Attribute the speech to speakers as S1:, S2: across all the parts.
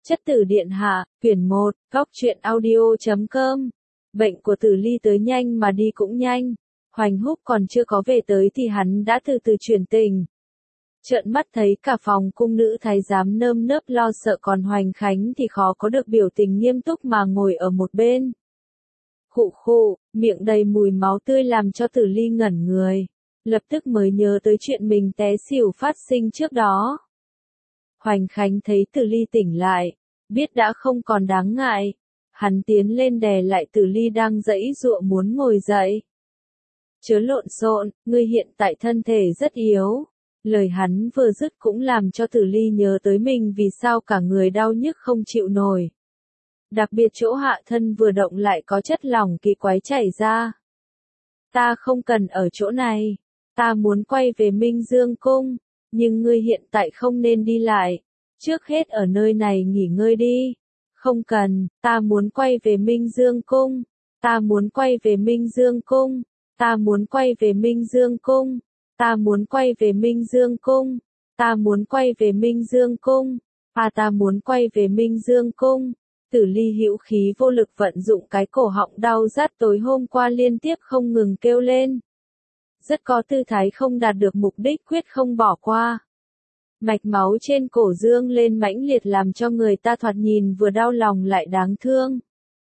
S1: Chất tử điện hạ, quyển 1, góc truyện audio.com. Bệnh của Tử Ly tới nhanh mà đi cũng nhanh. Hoành Húc còn chưa có về tới thì hắn đã từ từ chuyển tình. Trợn mắt thấy cả phòng cung nữ thái giám nơm nớp lo sợ, còn Hoành Khánh thì khó có được biểu tình nghiêm túc mà ngồi ở một bên. Khụ khụ, miệng đầy mùi máu tươi làm cho Tử Ly ngẩn người. Lập tức mới nhớ tới chuyện mình té xỉu phát sinh trước đó. Hoành Khánh thấy Tử Ly tỉnh lại, biết đã không còn đáng ngại. Hắn tiến lên đè lại Tử Ly đang giãy giụa muốn ngồi dậy. Chớ lộn xộn, ngươi hiện tại thân thể rất yếu. Lời hắn vừa dứt cũng làm cho Tử Ly nhớ tới mình vì sao cả người đau nhức không chịu nổi. Đặc biệt chỗ hạ thân vừa động lại có chất lỏng kỳ quái chảy ra. Ta không cần ở chỗ này. Ta muốn quay về Minh Dương Cung. Nhưng ngươi hiện tại không nên đi lại. Trước hết ở nơi này nghỉ ngơi đi. Không cần, ta muốn quay về Minh Dương Cung. Ta muốn quay về Minh Dương Cung. Ta muốn quay về Minh Dương Cung. Ta muốn quay về Minh Dương Cung. Ta muốn quay về Minh Dương Cung. Ta muốn quay về Minh Dương Cung. Tử Ly hữu khí vô lực vận dụng cái cổ họng đau rát tối hôm qua liên tiếp không ngừng kêu lên. Rất có tư thái không đạt được mục đích, quyết không bỏ qua. Mạch máu trên cổ dương lên mãnh liệt làm cho người ta thoạt nhìn vừa đau lòng lại đáng thương.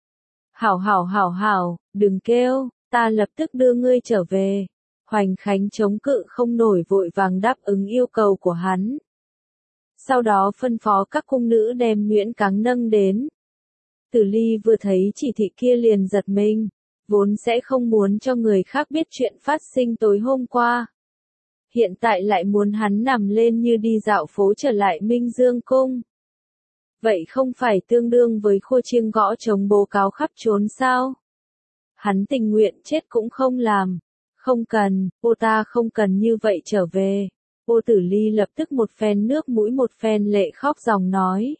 S1: Hảo, đừng kêu, ta lập tức đưa ngươi trở về. Hoành Khánh chống cự không nổi vội vàng đáp ứng yêu cầu của hắn. Sau đó phân phó các cung nữ đem nhuyễn cáng nâng đến. Tử Ly vừa thấy chỉ thị kia liền giật mình, vốn sẽ không muốn cho người khác biết chuyện phát sinh tối hôm qua. Hiện tại lại muốn hắn nằm lên như đi dạo phố trở lại Minh Dương Cung. Vậy không phải tương đương với khua chiêng gõ trống bố cáo khắp trốn sao? Hắn tình nguyện chết cũng không làm. Không cần, ta không cần như vậy trở về. Tử Ly lập tức một phen nước mũi một phen lệ khóc ròng nói.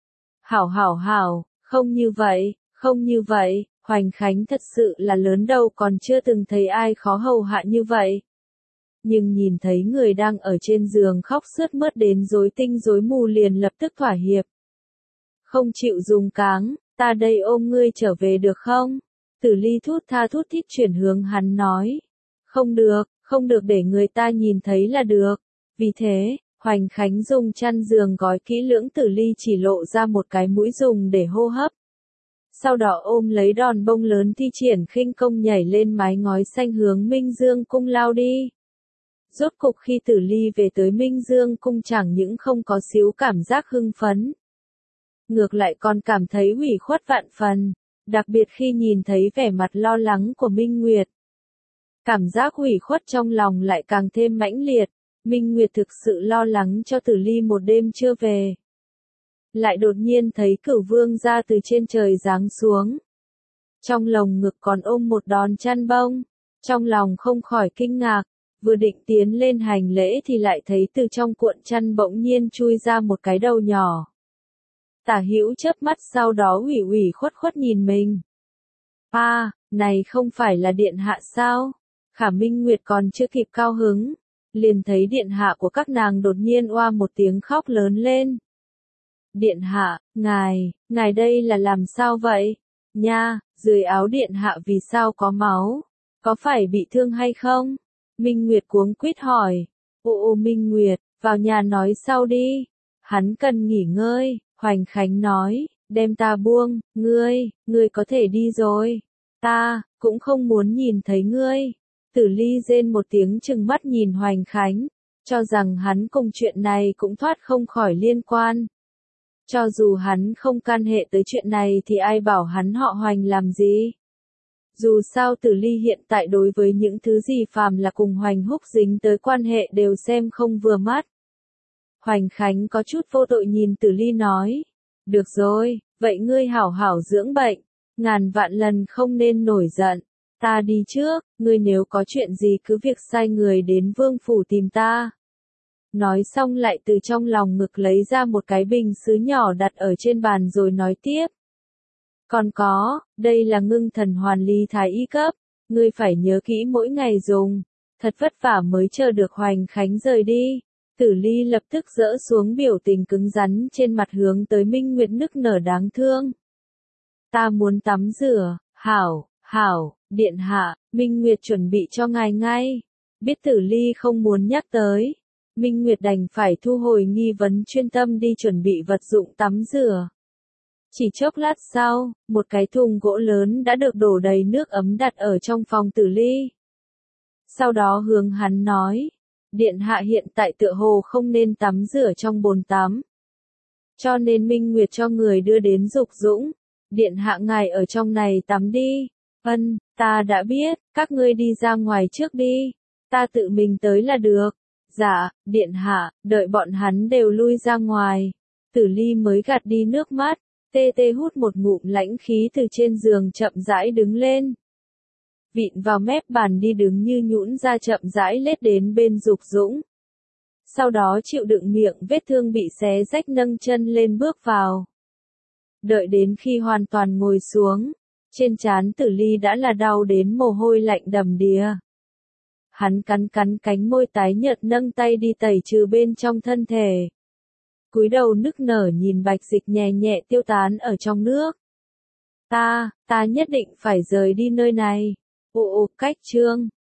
S1: Hảo, không như vậy, Hoành Khánh thật sự là lớn đầu còn chưa từng thấy ai khó hầu hạ như vậy. Nhưng nhìn thấy người đang ở trên giường khóc sướt mướt đến rối tinh rối mù liền lập tức thỏa hiệp. Không chịu dùng cáng, ta đây ôm ngươi trở về được không? Tử Ly thút tha thút thít chuyển hướng hắn nói. Không được để người ta nhìn thấy là được. Vì thế, Hoành Khánh dùng chăn giường gói kỹ lưỡng, Tử Ly chỉ lộ ra một cái mũi dùng để hô hấp. Sau đó ôm lấy đòn bông lớn thi triển khinh công nhảy lên mái ngói xanh hướng Minh Dương Cung lao đi. Rốt cục khi Tử Ly về tới Minh Dương Cung chẳng những không có xíu cảm giác hưng phấn. Ngược lại còn cảm thấy ủy khuất vạn phần, đặc biệt khi nhìn thấy vẻ mặt lo lắng của Minh Nguyệt. Cảm giác ủy khuất trong lòng lại càng thêm mãnh liệt, Minh Nguyệt thực sự lo lắng cho Tử Ly một đêm chưa về. Lại đột nhiên thấy Cửu Vương ra từ trên trời giáng xuống. Trong lồng ngực còn ôm một đòn chăn bông, trong lòng không khỏi kinh ngạc, vừa định tiến lên hành lễ thì lại thấy từ trong cuộn chăn bỗng nhiên chui ra một cái đầu nhỏ. Tả Hữu chớp mắt sau đó ủy khuất nhìn mình. Này không phải là điện hạ sao? Khả Minh Nguyệt còn chưa kịp cao hứng, liền thấy điện hạ của các nàng đột nhiên oa một tiếng khóc lớn lên. Điện hạ, ngài đây là làm sao vậy? Nha, dưới áo điện hạ vì sao có máu? Có phải bị thương hay không? Minh Nguyệt cuống quýt hỏi. Minh Nguyệt, vào nhà nói sau đi. Hắn cần nghỉ ngơi, Hoành Khánh nói, đem ta buông, ngươi có thể đi rồi. Ta, cũng không muốn nhìn thấy ngươi. Tử Ly rên một tiếng trừng mắt nhìn Hoành Khánh, cho rằng hắn cùng chuyện này cũng thoát không khỏi liên quan. Cho dù hắn không can hệ tới chuyện này thì ai bảo hắn họ Hoành làm gì? Dù sao Tử Ly hiện tại đối với những thứ gì phàm là cùng Hoành Húc dính tới quan hệ đều xem không vừa mắt. Hoành Khánh có chút vô tội nhìn Tử Ly nói. Được rồi, vậy ngươi hảo dưỡng bệnh. Ngàn vạn lần không nên nổi giận. Ta đi trước, ngươi nếu có chuyện gì cứ việc sai người đến vương phủ tìm ta. Nói xong lại từ trong lòng ngực lấy ra một cái bình sứ nhỏ đặt ở trên bàn rồi nói tiếp. Còn có, đây là ngưng thần hoàn ly thái y cấp, ngươi phải nhớ kỹ mỗi ngày dùng. Thật vất vả mới chờ được Hoành Khánh rời đi. Tử Ly lập tức dỡ xuống biểu tình cứng rắn trên mặt hướng tới Minh Nguyệt nức nở đáng thương. Ta muốn tắm rửa, hảo, điện hạ, Minh Nguyệt chuẩn bị cho ngài ngay. Biết Tử Ly không muốn nhắc tới. Minh Nguyệt đành phải thu hồi nghi vấn chuyên tâm đi chuẩn bị vật dụng tắm rửa. Chỉ chốc lát sau, một cái thùng gỗ lớn đã được đổ đầy nước ấm đặt ở trong phòng Tử Ly. Sau đó hướng hắn nói, điện hạ hiện tại tựa hồ không nên tắm rửa trong bồn tắm. Cho nên Minh Nguyệt cho người đưa đến Dục Dũng, điện hạ ngài ở trong này tắm đi. Ân, ta đã biết, các ngươi đi ra ngoài trước đi, ta tự mình tới là được. Dạ, điện hạ, đợi bọn hắn đều lui ra ngoài. Tử Ly mới gạt đi nước mắt, tê tê hút một ngụm lãnh khí từ trên giường chậm rãi đứng lên. Vịn vào mép bàn đi đứng như nhũn ra chậm rãi lết đến bên Dục Dũng. Sau đó chịu đựng miệng vết thương bị xé rách nâng chân lên bước vào. Đợi đến khi hoàn toàn ngồi xuống, trên trán Tử Ly đã là đau đến mồ hôi lạnh đầm đìa. Hắn cắn cánh môi tái nhợt nâng tay đi tẩy trừ bên trong thân thể. Cúi đầu nức nở nhìn bạch dịch nhẹ nhẹ tiêu tán ở trong nước. Ta nhất định phải rời đi nơi này. Cách chương